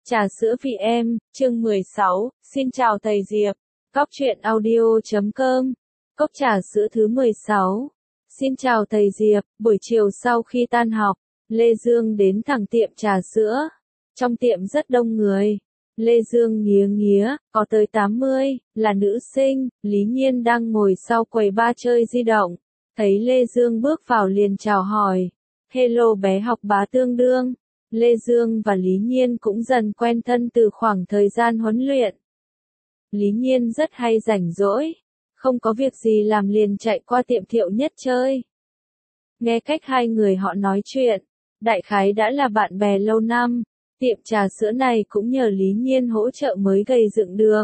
Trà sữa vị em, chương 16, xin chào thầy Diệp. Cóc truyện audio.com. Cốc trà sữa thứ 16. Xin chào thầy Diệp, buổi chiều sau khi tan học, Lê Dương đến thẳng tiệm trà sữa. Trong tiệm rất đông người. Lê Dương nghía nghía, có tới 80, là nữ sinh, Lý Nhiên đang ngồi sau quầy bar chơi di động. Thấy Lê Dương bước vào liền chào hỏi. Hello bé học bá tương đương. Lê Dương và Lý Nhiên cũng dần quen thân từ khoảng thời gian huấn luyện. Lý Nhiên rất hay rảnh rỗi, không có việc gì làm liền chạy qua tiệm Thiệu Nhất chơi. Nghe cách hai người họ nói chuyện, đại khái đã là bạn bè lâu năm, tiệm trà sữa này cũng nhờ Lý Nhiên hỗ trợ mới gây dựng được.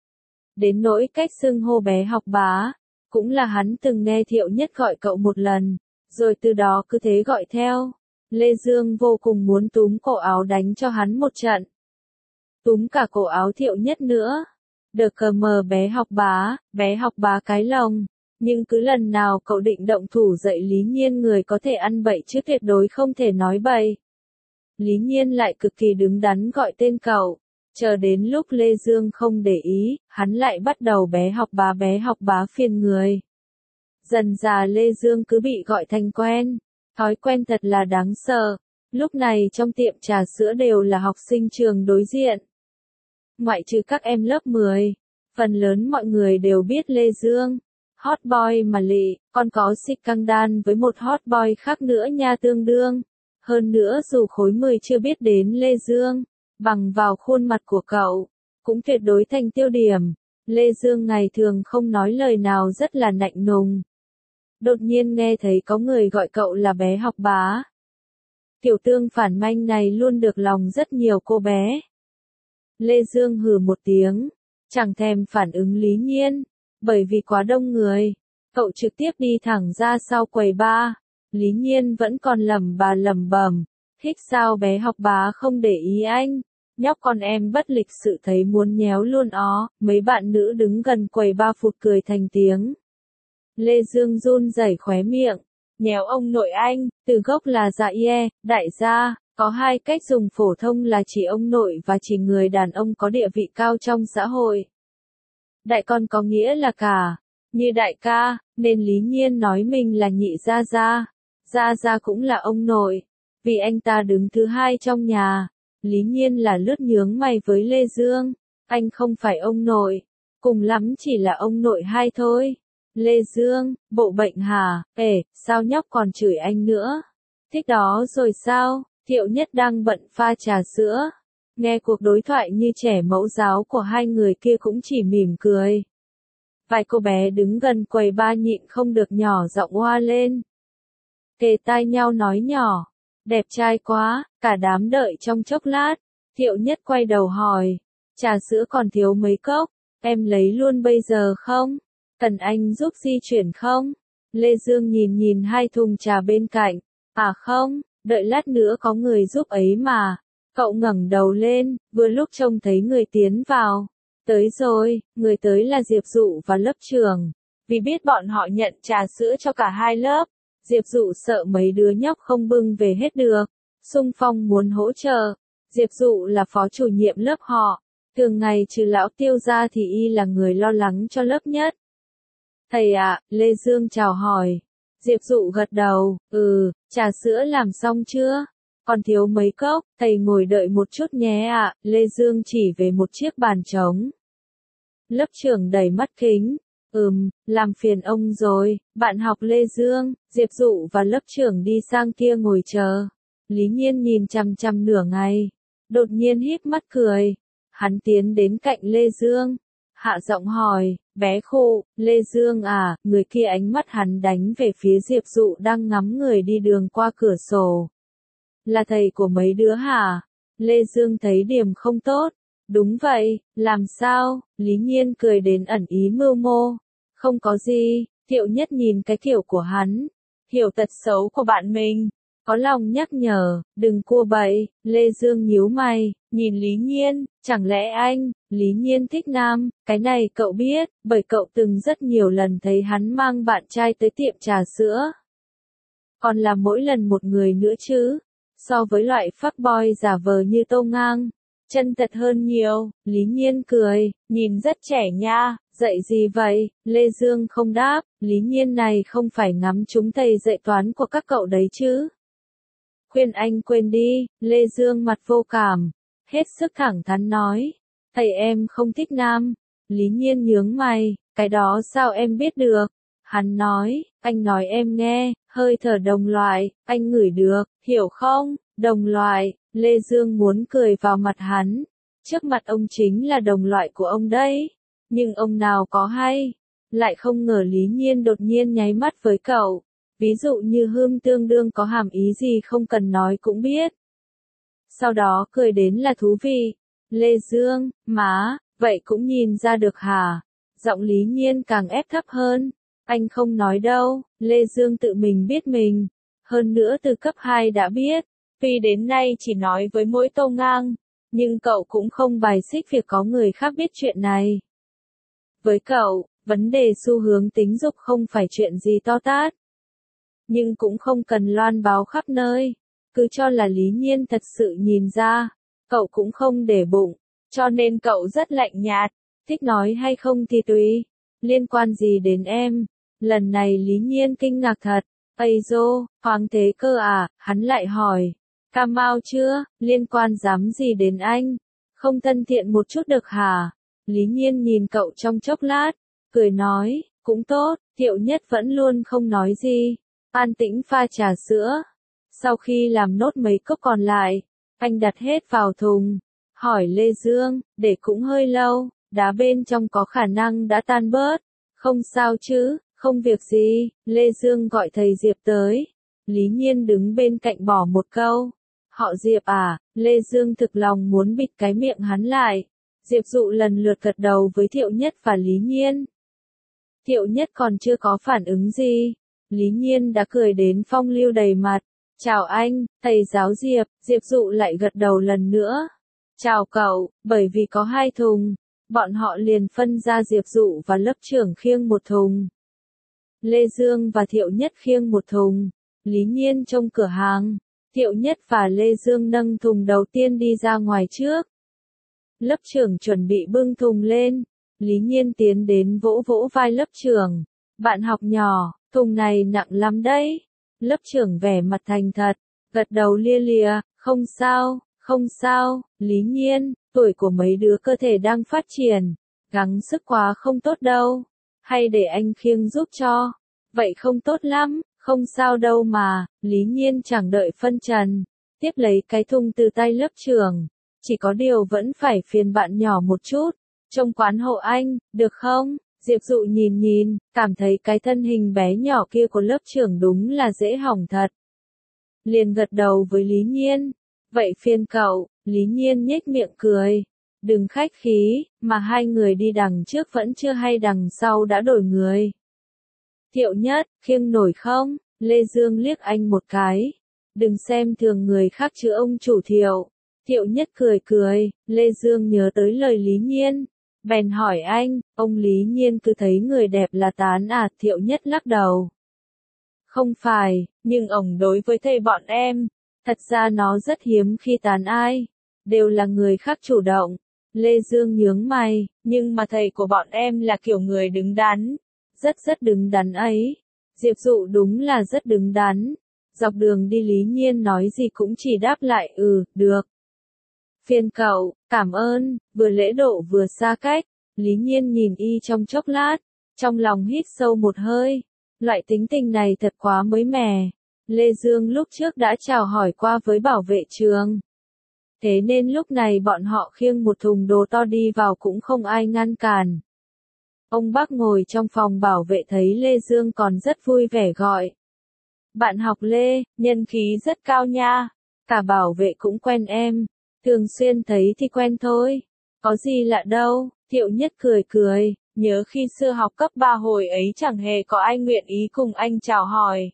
Đến nỗi cách xưng hô bé học bá, cũng là hắn từng nghe Thiệu Nhất gọi cậu một lần, rồi từ đó cứ thế gọi theo. Lê Dương vô cùng muốn túm cổ áo đánh cho hắn một trận. Túm cả cổ áo Thiệu Nhất nữa. Được cờ mờ bé học bá cái lồng. Nhưng cứ lần nào cậu định động thủ dạy Lý Nhiên người có thể ăn bậy chứ tuyệt đối không thể nói bậy. Lý Nhiên lại cực kỳ đứng đắn gọi tên cậu. Chờ đến lúc Lê Dương không để ý, hắn lại bắt đầu bé học bá phiền người. Dần dà Lê Dương cứ bị gọi thành quen. Thói quen thật là đáng sợ. Lúc này trong tiệm trà sữa đều là học sinh trường đối diện. Ngoại trừ các em lớp 10, phần lớn mọi người đều biết Lê Dương. Hot boy mà lị, còn có scandal với một hot boy khác nữa nha tương đương. Hơn nữa dù khối 10 chưa biết đến Lê Dương, bằng vào khuôn mặt của cậu, cũng tuyệt đối thành tiêu điểm. Lê Dương ngày thường không nói lời nào rất là lạnh lùng. Đột nhiên nghe thấy có người gọi cậu là bé học bá. Tiểu tương phản manh này luôn được lòng rất nhiều cô bé. Lê Dương hừ một tiếng, chẳng thèm phản ứng Lý Nhiên, bởi vì quá đông người, cậu trực tiếp đi thẳng ra sau quầy bar. Lý Nhiên vẫn còn lẩm bẩm, thích sao bé học bá không để ý anh, nhóc con em bất lịch sự thấy muốn nhéo luôn ó. Mấy bạn nữ đứng gần quầy bar phụt cười thành tiếng. Lê Dương run rẩy khóe miệng, nhéo ông nội anh, từ gốc là dạ đại gia, có hai cách dùng phổ thông là chỉ ông nội và chỉ người đàn ông có địa vị cao trong xã hội. Đại con có nghĩa là cả, như đại ca, nên Lý Nhiên nói mình là nhị gia gia cũng là ông nội, vì anh ta đứng thứ hai trong nhà. Lý Nhiên là lướt nhướng mày với Lê Dương, anh không phải ông nội, cùng lắm chỉ là ông nội hai thôi. Lê Dương, bộ bệnh hả, sao nhóc còn chửi anh nữa? Thích đó rồi sao? Thiệu Nhất đang bận pha trà sữa. Nghe cuộc đối thoại như trẻ mẫu giáo của hai người kia cũng chỉ mỉm cười. Vài cô bé đứng gần quầy bar nhịn không được nhỏ giọng oa lên. Kề tai nhau nói nhỏ. Đẹp trai quá, cả đám đợi trong chốc lát. Thiệu Nhất quay đầu hỏi. Trà sữa còn thiếu mấy cốc, em lấy luôn bây giờ không? Cần anh giúp di chuyển không? Lê Dương nhìn hai thùng trà bên cạnh. À không, đợi lát nữa có người giúp ấy mà. Cậu ngẩng đầu lên, vừa lúc trông thấy người tiến vào. Tới rồi, người tới là Diệp Dụ và lớp trưởng. Vì biết bọn họ nhận trà sữa cho cả hai lớp, Diệp Dụ sợ mấy đứa nhóc không bưng về hết được. Xung phong muốn hỗ trợ. Diệp Dụ là phó chủ nhiệm lớp họ. Thường ngày trừ lão Tiêu ra thì y là người lo lắng cho lớp nhất. Thầy ạ, Lê Dương chào hỏi. Diệp Dụ gật đầu, trà sữa làm xong chưa? Còn thiếu mấy cốc, thầy ngồi đợi một chút nhé ạ. Lê Dương chỉ về một chiếc bàn trống. Lớp trưởng đầy mắt kính. Làm phiền ông rồi. Bạn học Lê Dương, Diệp Dụ và lớp trưởng đi sang kia ngồi chờ. Lý Nhiên nhìn chằm chằm nửa ngày. Đột nhiên híp mắt cười. Hắn tiến đến cạnh Lê Dương. Hạ giọng hỏi, bé khô, Lê Dương à, người kia ánh mắt hắn đánh về phía Diệp Dụ đang ngắm người đi đường qua cửa sổ. Là thầy của mấy đứa hả? Lê Dương thấy điểm không tốt. Đúng vậy, làm sao? Lý Nhiên cười đến ẩn ý mưu mô. Không có gì, Thiệu Nhất nhìn cái kiểu của hắn. Hiểu tật xấu của bạn mình. Có lòng nhắc nhở, đừng cua bậy. Lê Dương nhíu mày, nhìn Lý Nhiên, chẳng lẽ anh, Lý Nhiên thích nam, cái này cậu biết, bởi cậu từng rất nhiều lần thấy hắn mang bạn trai tới tiệm trà sữa. Còn là mỗi lần một người nữa chứ, so với loại fuckboy giả vờ như Tô Ngang, Chân thật hơn nhiều, Lý Nhiên cười, nhìn rất trẻ nha, dạy gì vậy? Lê Dương không đáp, Lý Nhiên này không phải ngắm chúng thầy dạy toán của các cậu đấy chứ. Khuyên anh quên đi, Lê Dương mặt vô cảm, hết sức thẳng thắn nói. Thầy em không thích nam. Lý Nhiên nhướng mày, cái đó sao em biết được? Hắn nói, anh nói em nghe, hơi thở đồng loại, anh ngửi được, hiểu không? Đồng loại, Lê Dương muốn cười vào mặt hắn. Trước mặt ông chính là đồng loại của ông đấy. Nhưng ông nào có hay? Lại không ngờ Lý Nhiên đột nhiên nháy mắt với cậu. Ví dụ như hươm tương đương có hàm ý gì không cần nói cũng biết. Sau đó cười đến là thú vị. Lê Dương, má, vậy cũng nhìn ra được hả? Giọng Lý Nhiên càng ép thấp hơn. Anh không nói đâu, Lê Dương tự mình biết mình. Hơn nữa từ cấp 2 đã biết. Tuy đến nay chỉ nói với mỗi Tô Ngang, nhưng cậu cũng không bài xích việc có người khác biết chuyện này. Với cậu, vấn đề xu hướng tính dục không phải chuyện gì to tát. Nhưng cũng không cần loan báo khắp nơi. Cứ cho là Lý Nhiên thật sự nhìn ra. Cậu cũng không để bụng. Cho nên cậu rất lạnh nhạt. Thích nói hay không thì tùy. Liên quan gì đến em? Lần này Lý Nhiên kinh ngạc thật. Ây dô, hoàng thế cơ à? Hắn lại hỏi. Cà mau chưa? Liên quan dám gì đến anh? Không thân thiện một chút được hả? Lý Nhiên nhìn cậu trong chốc lát. Cười nói, cũng tốt. Thiệu Nhất vẫn luôn không nói gì. An tĩnh pha trà sữa. Sau khi làm nốt mấy cốc còn lại, anh đặt hết vào thùng. Hỏi Lê Dương, để cũng hơi lâu, đá bên trong có khả năng đã tan bớt. Không sao chứ, không việc gì. Lê Dương gọi thầy Diệp tới. Lý Nhiên đứng bên cạnh bỏ một câu. Họ Diệp à? Lê Dương thực lòng muốn bịt cái miệng hắn lại. Diệp Dụ lần lượt gật đầu với Thiệu Nhất và Lý Nhiên. Thiệu Nhất còn chưa có phản ứng gì. Lý Nhiên đã cười đến phong lưu đầy mặt. Chào anh, thầy giáo Diệp. Diệp Dụ lại gật đầu lần nữa. Chào cậu, bởi vì có 2 thùng. Bọn họ liền phân ra Diệp Dụ và lớp trưởng khiêng một thùng. Lê Dương và Thiệu Nhất khiêng một thùng. Lý Nhiên trong cửa hàng. Thiệu Nhất và Lê Dương nâng thùng đầu tiên đi ra ngoài trước. Lớp trưởng chuẩn bị bưng thùng lên. Lý Nhiên tiến đến vỗ vỗ vai lớp trưởng. Bạn học nhỏ, thùng này nặng lắm đấy. Lớp trưởng vẻ mặt thành thật, gật đầu lia lịa, không sao, không sao. Lý Nhiên, tuổi của mấy đứa cơ thể đang phát triển, gắng sức quá không tốt đâu. Hay để anh khiêng giúp cho. Vậy không tốt lắm, không sao đâu mà. Lý Nhiên chẳng đợi phân trần, tiếp lấy cái thùng từ tay lớp trưởng. Chỉ có điều vẫn phải phiền bạn nhỏ một chút. Trông quán hộ anh, được không? Diệp Dụ nhìn, cảm thấy cái thân hình bé nhỏ kia của lớp trưởng đúng là dễ hỏng thật. Liền gật đầu với Lý Nhiên. Vậy phiền cậu, Lý Nhiên nhếch miệng cười. Đừng khách khí, mà 2 người đi đằng trước vẫn chưa hay đằng sau đã đổi người. Thiệu Nhất, khiêng nổi không? Lê Dương liếc anh một cái. Đừng xem thường người khác chứ ông chủ Thiệu. Thiệu Nhất cười, Lê Dương nhớ tới lời Lý Nhiên. Bèn hỏi anh, ông Lý Nhiên cứ thấy người đẹp là tán à? Thiệu Nhất lắc đầu. Không phải, nhưng ông đối với thầy bọn em, thật ra nó rất hiếm khi tán ai. Đều là người khác chủ động. Lê Dương nhướng mày, nhưng mà thầy của bọn em là kiểu người đứng đắn. Rất đứng đắn ấy. Diệp Dụ đúng là rất đứng đắn. Dọc đường đi Lý Nhiên nói gì cũng chỉ đáp lại được. Phiền cậu, cảm ơn, vừa lễ độ vừa xa cách. Lý Nhiên nhìn y trong chốc lát, trong lòng hít sâu một hơi. Loại tính tình này thật quá mới mẻ. Lê Dương lúc trước đã chào hỏi qua với bảo vệ trường. Thế nên lúc này bọn họ khiêng một thùng đồ to đi vào cũng không ai ngăn cản. Ông bác ngồi trong phòng bảo vệ thấy Lê Dương còn rất vui vẻ gọi. Bạn học Lê, nhân khí rất cao nha. Cả bảo vệ cũng quen em. Thường xuyên thấy thì quen thôi. Có gì lạ đâu. Thiệu Nhất cười, nhớ khi xưa học cấp 3 hồi ấy chẳng hề có ai nguyện ý cùng anh chào hỏi.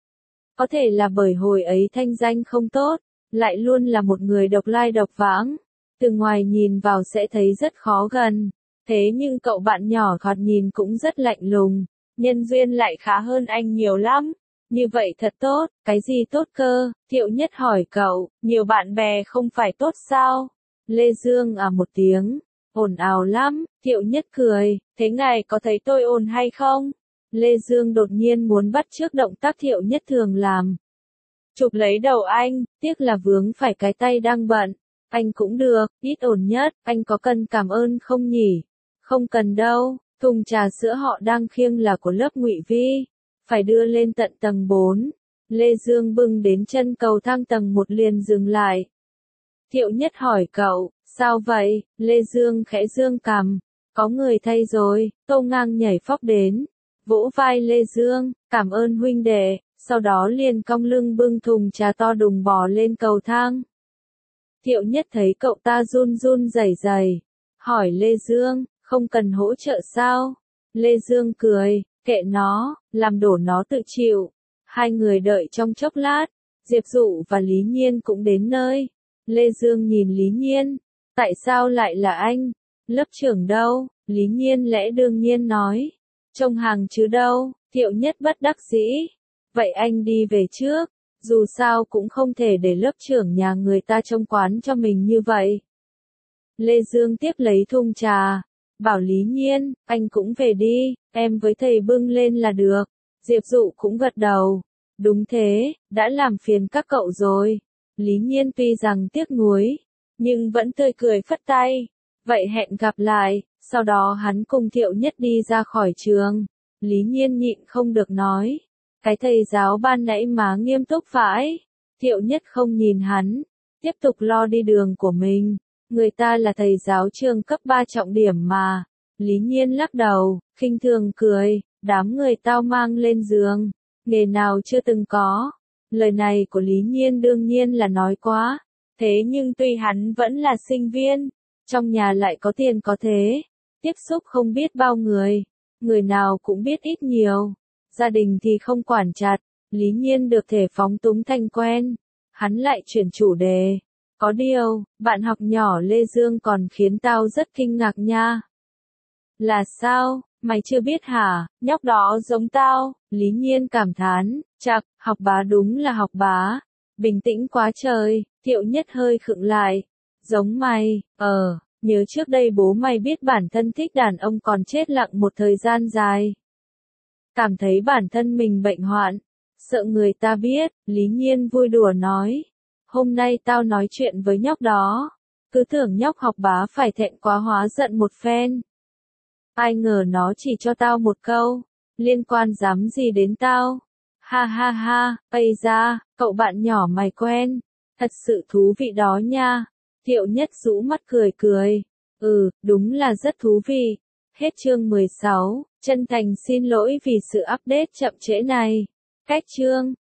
Có thể là bởi hồi ấy thanh danh không tốt, lại luôn là một người độc lai độc vãng. Từ ngoài nhìn vào sẽ thấy rất khó gần. Thế nhưng cậu bạn nhỏ thoạt nhìn cũng rất lạnh lùng. Nhân duyên lại khá hơn anh nhiều lắm. Như vậy thật tốt, cái gì tốt cơ? Thiệu Nhất hỏi cậu, nhiều bạn bè không phải tốt sao? Lê Dương à một tiếng, ồn ào lắm, Thiệu Nhất cười, thế ngài có thấy tôi ồn hay không? Lê Dương đột nhiên muốn bắt chước động tác Thiệu Nhất thường làm. Chụp lấy đầu anh, tiếc là vướng phải cái tay đang bận. Anh cũng được, ít ổn nhất, anh có cần cảm ơn không nhỉ? Không cần đâu, thùng trà sữa họ đang khiêng là của lớp Ngụy Vi, phải đưa lên tận tầng 4. Lê Dương bưng đến chân cầu thang tầng 1 liền dừng lại. Thiệu Nhất hỏi cậu, sao vậy? Lê Dương khẽ dương cằm, có người thay rồi, Tô Ngang nhảy phóc đến, vỗ vai Lê Dương, cảm ơn huynh đệ, sau đó liền cong lưng bưng thùng trà to đùng bò lên cầu thang. Thiệu Nhất thấy cậu ta run run rẩy rẩy, hỏi Lê Dương, không cần hỗ trợ sao? Lê Dương cười, kệ nó, làm đổ nó tự chịu. Hai người đợi trong chốc lát, Diệp Dụ và Lý Nhiên cũng đến nơi. Lê Dương nhìn Lý Nhiên, tại sao lại là anh? Lớp trưởng đâu? Lý Nhiên lẽ đương nhiên nói, trông hàng chứ đâu. Thiệu Nhất bất đắc dĩ, vậy anh đi về trước, dù sao cũng không thể để lớp trưởng nhà người ta trông quán cho mình như vậy. Lê Dương tiếp lấy thùng trà, bảo Lý Nhiên, anh cũng về đi, em với thầy bưng lên là được. Diệp Dụ cũng gật đầu, đúng thế, đã làm phiền các cậu rồi. Lý Nhiên tuy rằng tiếc nuối, nhưng vẫn tươi cười phất tay, vậy hẹn gặp lại. Sau đó hắn cùng Thiệu Nhất đi ra khỏi trường. Lý Nhiên nhịn không được nói, cái thầy giáo ban nãy má nghiêm túc vãi. Thiệu Nhất không nhìn hắn, tiếp tục lo đi đường của mình. Người ta là thầy giáo trường cấp 3 trọng điểm mà. Lý Nhiên lắc đầu, khinh thường cười, đám người tao mang lên giường, nghề nào chưa từng có. Lời này của Lý Nhiên đương nhiên là nói quá, thế nhưng tuy hắn vẫn là sinh viên, trong nhà lại có tiền có thế, tiếp xúc không biết bao người, người nào cũng biết ít nhiều, gia đình thì không quản chặt, Lý Nhiên được thể phóng túng thành quen, hắn lại chuyển chủ đề. Có điều, bạn học nhỏ Lê Dương còn khiến tao rất kinh ngạc nha. Là sao, mày chưa biết hả, nhóc đó giống tao, Lý Nhiên cảm thán, chạc, học bá đúng là học bá, bình tĩnh quá trời. Thiệu Nhất hơi khựng lại, giống mày, nhớ trước đây bố mày biết bản thân thích đàn ông còn chết lặng một thời gian dài. Cảm thấy bản thân mình bệnh hoạn, sợ người ta biết, Lý Nhiên vui đùa nói. Hôm nay tao nói chuyện với nhóc đó, cứ tưởng nhóc học bá phải thẹn quá hóa giận một phen. Ai ngờ nó chỉ cho tao một câu, liên quan dám gì đến tao. Ha ha ha, ây da, cậu bạn nhỏ mày quen, thật sự thú vị đó nha. Thiệu Nhất rũ mắt cười cười, đúng là rất thú vị. Hết chương 16, chân thành xin lỗi vì sự update chậm trễ này. Cách chương